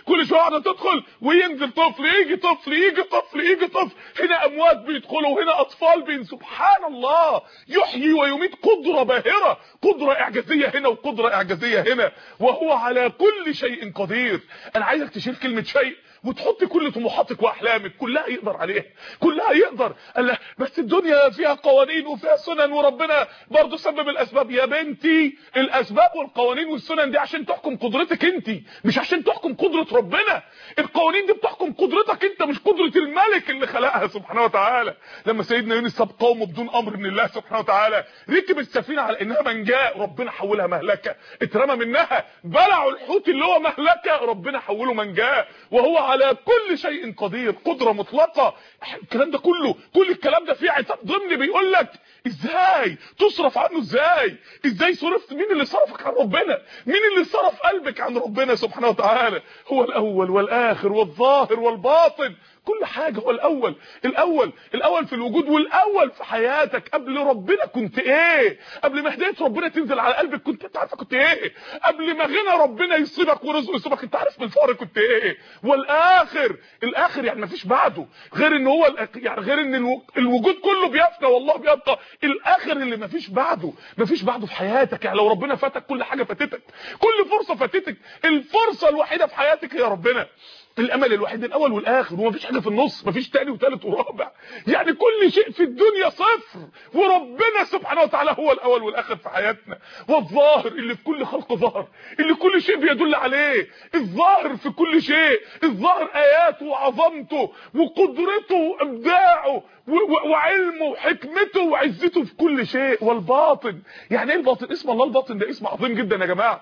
كل شويه واحده تدخل وينزل طفل، يجي طفل، يجي طفل، يجي طفل، هنا اموات بيدخلوا وهنا اطفال سبحان الله، يحيي ويميت، قدره باهره، قدره اعجازيه هنا وقدره اعجازيه هنا، وهو على كل شيء قدير. انا عايزك تشيل كلمه شيء وتحط كل طموحاتك واحلامك، كلها يقدر عليها، كلها يقدر. الله، بس الدنيا فيها قوانين وفيها سنن وربنا برضه سبب الاسباب. يا بنتي الاسباب والقوانين والسنن دي عشان تحكم قدرتك انت، مش عشان تحكم قدرة ربنا. القوانين دي بتحكم قدرتك انت، مش قدرة الملك اللي خلقها سبحانه وتعالى. لما سيدنا يونس ساب قومه بدون امر من الله سبحانه وتعالى، ركب السفينه على انها منجاة، ربنا حولها مهلكه، اترمى منها، بلعوا الحوت اللي هو مهلكه، ربنا حوله منجاة، وهو على كل شيء قدير، قدره مطلقه. الكلام ده كله، كل الكلام ده فيه عتاب ضمني بيقول لك ازاي تصرف عنه، ازاي صرفت، مين اللي صرفك عن ربنا، مين اللي صرف قلبك عن ربنا سبحانه وتعالى. هو الاول والاخر والظاهر والباطن، كل حاجه هو الاول في الوجود، والاول في حياتك. قبل ربنا كنت ايه؟ قبل ما هدايه ربنا تنزل على قلبك كنت انت عارف كنت ايه؟ قبل ما غنى ربنا يصيبك ورزقه يصيبك انت عارف من فقر كنت ايه؟ الاخر يعني مفيش بعده، غير ان هو يعني غير ان الوجود كله بيفنى والله بيبقى، الاخر اللي مفيش بعده في حياتك. يعني لو ربنا فاتك كل حاجه فاتتك، كل فرصه فاتتك، الفرصه الوحيده في حياتك هي ربنا، الامل الوحيد الاول والاخر، ومفيش حاجه في النص، مفيش تاني وتالت ورابع، يعني كل شيء في الدنيا صفر، وربنا سبحانه وتعالى هو الاول والاخر في حياتنا، والظاهر اللي في كل خلق ظهر، اللي كل شيء بيدل عليه، الظاهر في كل شيء، الظاهر اياته وعظمته وقدرته وابداعه وعلمه وحكمته وعزته في كل شيء، والباطن. يعني ايه الباطن؟ اسم الله الباطن ده اسم عظيم جدا يا جماعه.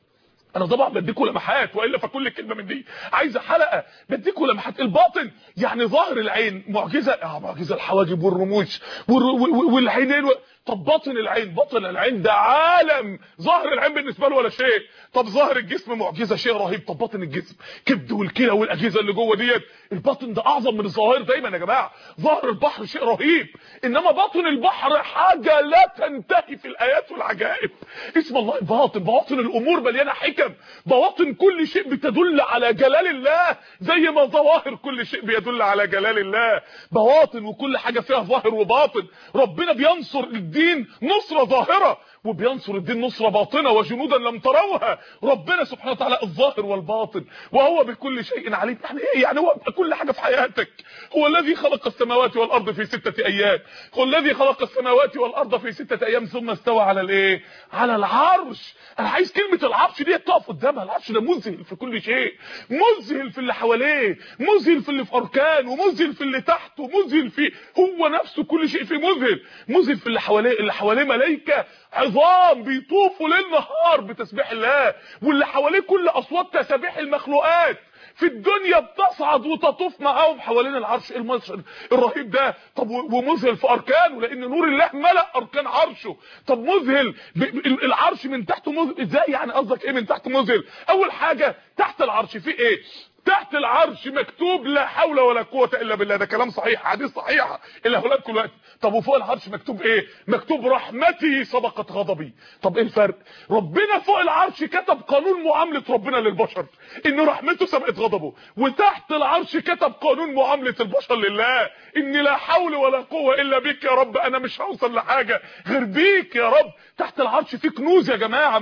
انا طبعا بديكوا لمحات، والا فكل كلمه من دي عايزه حلقه. بديكوا لمحات. الباطن يعني ظاهر العين، معجزه، معجزه الحواجب والرموش والعينين طب باطن العين، باطن العين ده عالم، ظاهر العين بالنسبه له ولا شيء. طب ظاهر الجسم معجزه، شيء رهيب. طب باطن الجسم، كبد والكلى والاجهزه اللي جوه ديت، الباطن ده اعظم من الظواهر دايما يا جماعه. ظاهر البحر شيء رهيب، انما باطن البحر حاجه لا تنتهي في الايات والعجائب. اسم الله الباطن، بواطن الامور مليانه حكم، بواطن كل شيء بتدل على جلال الله، زي ما ظواهر كل شيء بيدل على جلال الله. بواطن، وكل حاجه فيها ظاهر وباطن. ربنا بينصر الدين نصره ظاهره، وبينصر الدين نصره باطنه، وجنودا لم تروها. ربنا سبحانه وتعالى الظاهر والباطن، وهو بكل شيء عليم. يعني ايه؟ يعني هو كل حاجه في حياتك. هو الذي خلق السماوات والارض في 6 ايام، هو الذي خلق السماوات والارض في 6 ايام ثم استوى على الايه؟ على العرش. انا عايز كلمه العرش دي تقف قدامها. العرش ده مذهل في كل شيء، مذهل في اللي حواليه، مذهل في اللي في اركانه، مذهل في اللي تحته، مذهل في هو نفسه، كل شيء فيه مذهل في اللي حواليه. اللي حواليه ملائكه عظام بيطوفوا ليل نهار بتسبيح الله، واللي حواليه كل اصوات تسابيح المخلوقات في الدنيا بتصعد وتطوف معاهم حوالين العرش. المشهد الرهيب ده. طب ومذهل في اركانه، لان نور الله ملأ اركان عرشه. طب مذهل العرش من تحته مذهل ازاي؟ يعني قصدك ايه من تحت مذهل؟ اول حاجه تحت العرش في ايه؟ تحت العرش مكتوب لا حول ولا قوه الا بالله. ده كلام صحيح، حديث صحيحه اللي هقولها دلوقتي. طب وفوق العرش مكتوب ايه؟ مكتوب رحمتي سبقت غضبي. طب ايه الفرق؟ ربنا فوق العرش كتب قانون معامله ربنا للبشر، ان رحمته سبقت غضبه، وتحت العرش كتب قانون معامله البشر لله، ان لا حول ولا قوه الا بك يا رب، انا مش هوصل لحاجه غير بيك يا رب. تحت العرش في كنوز يا جماعه،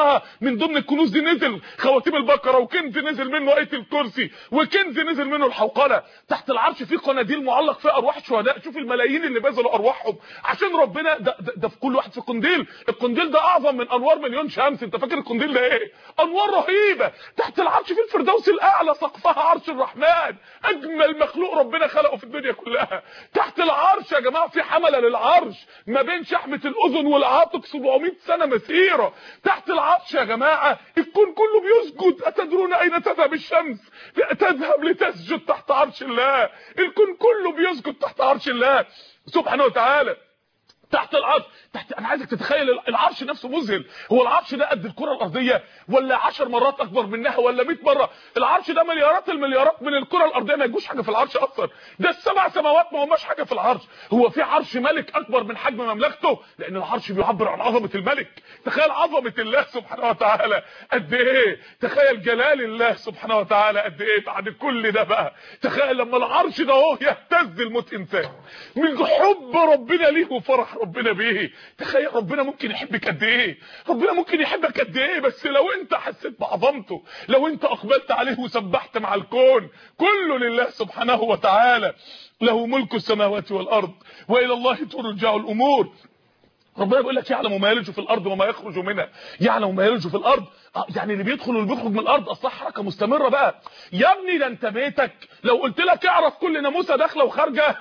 من ضمن الكنوز دي نزل خواتيم البقره، وكنز نزل منه ايه الكرسي، وكنز نزل منه الحوقله. تحت العرش في قناديل معلق فيها ارواح الشهداء. شوف الملايين اللي بذلوا ارواحهم عشان ربنا. ده في كل واحد في قنديل. القنديل ده اعظم من انوار مليون شمس. انت فاكر القنديل ده ايه؟ انوار رهيبه. تحت العرش في الفردوس الاعلى، سقفها عرش الرحمن، اجمل مخلوق ربنا خلقه في الدنيا كلها. تحت العرش يا جماعه في حمله للعرش، ما بين شحمه الاذن والعاتق 700 سنه مسيره. تحت العرش يا جماعه الكون كله بيسجد. اتدرون اين تذهب الشمس؟ تذهب لتسجد تحت عرش الله. الكون كله بيسجد تحت عرش الله سبحانه وتعالى. تحت العرش، انا عايزك تتخيل العرش نفسه مذهل. هو العرش ده قد الكره الارضيه ولا 10 مرات اكبر منها ولا 100 مره؟ العرش ده مليارات المليارات من الكره الارضيه، ما يجوش حاجه في العرش اصلا. ده السبع سماوات ما هماش حاجه في العرش. هو في عرش ملك اكبر من حجم مملكته؟ لان العرش بيعبر عن عظمه الملك. تخيل عظمه الله سبحانه وتعالى قد ايه، تخيل جلال الله سبحانه وتعالى قد ايه بعد كل ده بقى. تخيل لما العرش ده اهو يهتز الموت انسان من حب ربنا ليه وفرح ربنا بيه. تخيل ربنا ممكن يحبك قد ايه، ربنا ممكن يحبك قد ايه، بس لو انت حسيت بعظمته، لو انت اقبلت عليه وسبحت مع الكون. كله لله سبحانه وتعالى، له ملك السماوات والارض والى الله ترجع الامور. ربنا بيقول لك يعلم ما يلج في الارض وما يخرج منها. يعلم ما يلج في الارض، يعني اللي بيدخل واللي بيخرج من الارض اصلا حركه مستمره بقى. يا ابني ده انت بيتك لو قلت لك اعرف كل ناموسه داخله وخارجه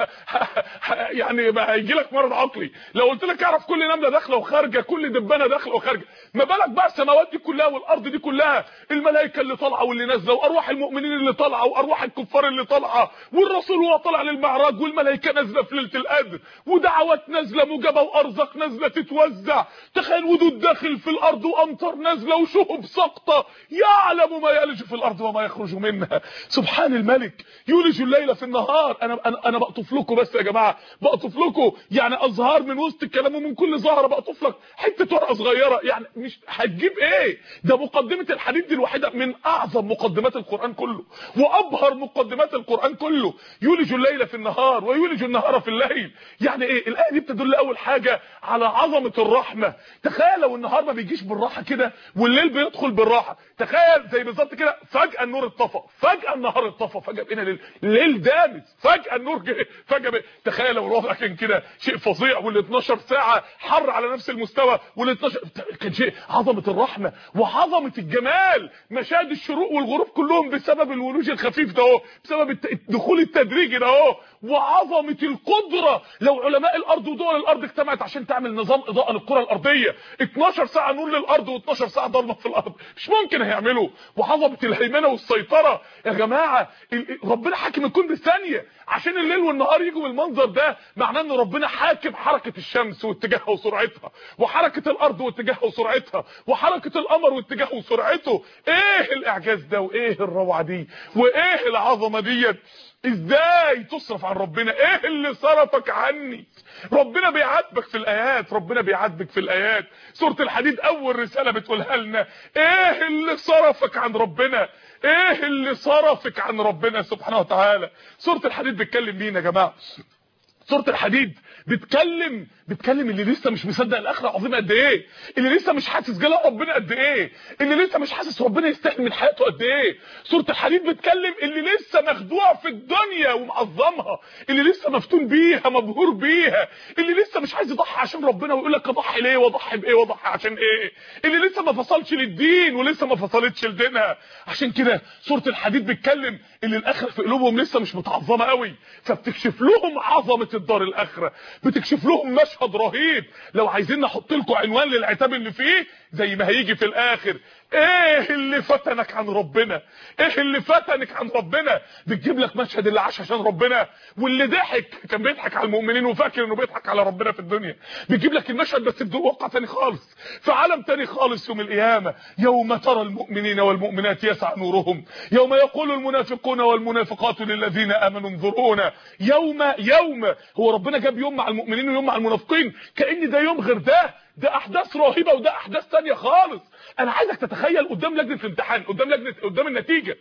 يعني هيجي لك مرض عقلي. لو قلت لك اعرف كل نمله داخله وخارجه، كل دبانه داخله وخارجه، ما بالك بقى السماوات دي كلها والارض دي كلها، الملائكه اللي طالعه واللي نازله، وارواح المؤمنين اللي طالعه، وارواح الكفار اللي طالعه، والرسول وهو طالع للمعراج، والملائكه نازله في ليله القدر، ودعوات نازله مجابه، وارزاق نازله تتوزع. تخيل ودود داخل في الارض، وامطار نازله، وشهب ساقطه. يعلم ما يلج في الارض وما يخرج منها. سبحان الملك يولج الليل في النهار. انا بقطف لكم بس يا جماعه، بقطف لكم يعني ازهار من وسط الكلام، ومن كل زهره بقطف لك حته ورقه صغيره، يعني مش هتجيب ايه. ده مقدمه الحديث دي الوحيده من اعظم مقدمات القران كله، وابهر مقدمات القران كله. يولج الليل في النهار ويولج النهار في الليل. يعني ايه الايه دي؟ بتدل اول حاجه على عظمه الرحمه. تخيل لو النهار ما بيجيش بالراحه كده والليل بيدخل بالراحه. تخيل زي بالظبط كده، فجاه النور اتطفى، فجاه النهار اتطفى، فجاه بقينا الليل دامس، فجاه النور جه، فجاه تخيل لو الوضع كان كده، شيء فظيع. وال 12 ساعه حر على نفس المستوى، وال 12 كان شيء. عظمه الرحمه وعظمه الجمال. مشاهد الشروق والغروب كلهم بسبب الولوج الخفيف ده اهو، بسبب الدخول التدريجي ده اهو. وعظمه القدره لو علماء الارض ودول الارض اجتمعت عشان تعمل نظام اضاءه للكره الارضيه، 12 ساعه نور للارض و12 ساعه ضلمه في الارض، مش ممكن هيعملوا. وعظمه الهيمنه والسيطره يا جماعه. ربنا حاكم الكون بالثانيه. عشان الليل والنهار يجوا بالمنظر ده، معناه ان ربنا حاكم حركه الشمس واتجاهها وسرعتها، وحركه الارض واتجاهها وسرعتها، وحركه القمر واتجاهه وسرعته. ايه الاعجاز ده، وايه الروعه دي، وايه العظمه ديت. ازاي تصرف عن ربنا؟ ايه اللي صرفك عني؟ ربنا بيعاتبك في الايات، ربنا بيعاتبك في الايات. سوره الحديد اول رساله بتقولها لنا، ايه اللي صرفك عن ربنا؟ ايه اللي صرفك عن ربنا سبحانه وتعالى؟ سوره الحديد بتكلم مين يا جماعه؟ سوره الحديد بتكلم اللي لسه مش مصدق الاخره عظيمه قد ايه، اللي لسه مش حاسس جلال ربنا قد ايه، اللي لسه مش حاسس ربنا يستاهل من حياته قد ايه. سوره الحديد بتكلم اللي لسه مخدوع في الدنيا ومعظمها، اللي لسه مفتون بيها مبهور بيها، اللي لسه مش عايز يضحي عشان ربنا ويقول لك اضحي ليه واضحي بايه واضحي عشان ايه، اللي لسه ما فصلش للدين ولسه ما فصلتش لدينها. عشان كده سوره الحديد بتكلم اللي الاخره في قلوبهم لسه مش متعظمه قوي، فبتكشف لهم عظمه الدار الاخره، بتكشف لهم مشهد رهيب. لو عايزين نحط لكم عنوان للعتاب اللي فيه زي ما هيجي في الاخر، ايه اللي فتنك عن ربنا؟ ايه اللي فتنك عن ربنا؟ بتجيب لك مشهد اللي عاش عشان ربنا واللي ضحك كان بيضحك على المؤمنين وفاكر انه بيضحك على ربنا في الدنيا. بتجيب لك المشهد بس في واقع تاني خالص، في عالم تاني خالص يوم القيامه. يوم ترى المؤمنين والمؤمنات يسعى نورهم، يوم يقول المنافقون والمنافقات للذين امنوا انظرونا. يوم هو ربنا جاب يوم مع المؤمنين ويوم مع المنافقين كأن ده يوم غير ده احداث رهيبه وده احداث تانية خالص. انا عايزك تتخيل قدام لجنه الامتحان، قدام النتيجه،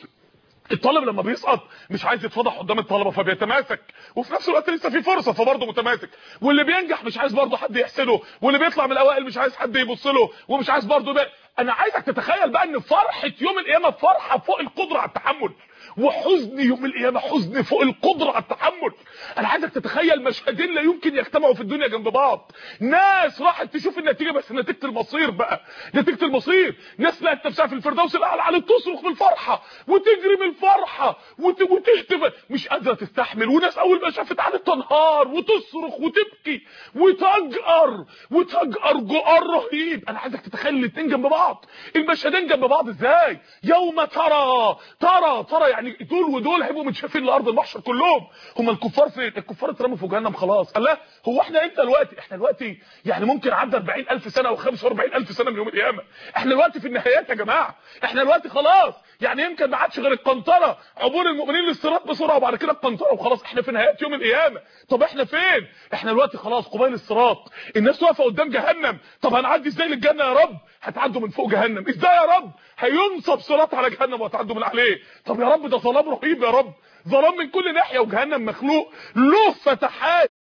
الطالب لما بيسقط مش عايز يتفضح قدام الطلبه فبيتماسك، وفي نفس الوقت لسه في فرصه فبرضه متماسك، واللي بينجح مش عايز برضه حد يحسده، واللي بيطلع من الاوائل مش عايز حد يبص له، ومش عايز برضه بقى. انا عايزك تتخيل بقى ان فرحه يوم القيامه فرحه فوق القدره على التحمل، وحزن يوم القيامه حزن فوق القدره على التحمل. انا عايزك تتخيل مشهدين لا يمكن يجتمعوا في الدنيا جنب بعض. ناس راحت تشوف النتيجه بس نتيجه المصير بقى، نتيجه المصير. ناس لقت نفسها في الفردوس الاعلى على تصرخ من الفرحه وتجري من الفرحه وتهتف مش قادره تستحمل، وناس اول ما شافت قعدت تنهار وتصرخ وتبكي وتجأر جؤر رهيب. انا عايزك تتخيل الاثنين جنب بعض بعض. المشهدين جنب بعض ازاي؟ يوم ترى يعني دول ودول هيبقوا متشافين لارض المحشر كلهم. هم الكفار فين؟ الكفار اترموا في جهنم خلاص. الله، هو احنا امتى دلوقتي؟ احنا دلوقتي يعني ممكن عدى 40000 سنه او 45000 سنه من يوم القيامه. احنا دلوقتي في النهايات يا جماعه، احنا دلوقتي خلاص، يعني يمكن ما عادش غير القنطره، عبور المؤمنين للصراط بسرعه وبعد كده القنطره وخلاص. احنا في نهايات يوم القيامه. طب احنا فين؟ احنا دلوقتي خلاص قبيل الصراط، الناس واقفه قدام جهنم. طب هنعدي ازاي للجنه يا رب؟ هتعدوا من فوق جهنم. ازاي يا رب؟ هينصب صراط على جهنم وهتعدوا من عليه. طب يا رب ده ظلام رهيب يا رب، ظلام من كل ناحيه، وجهنم مخلوق له فتحات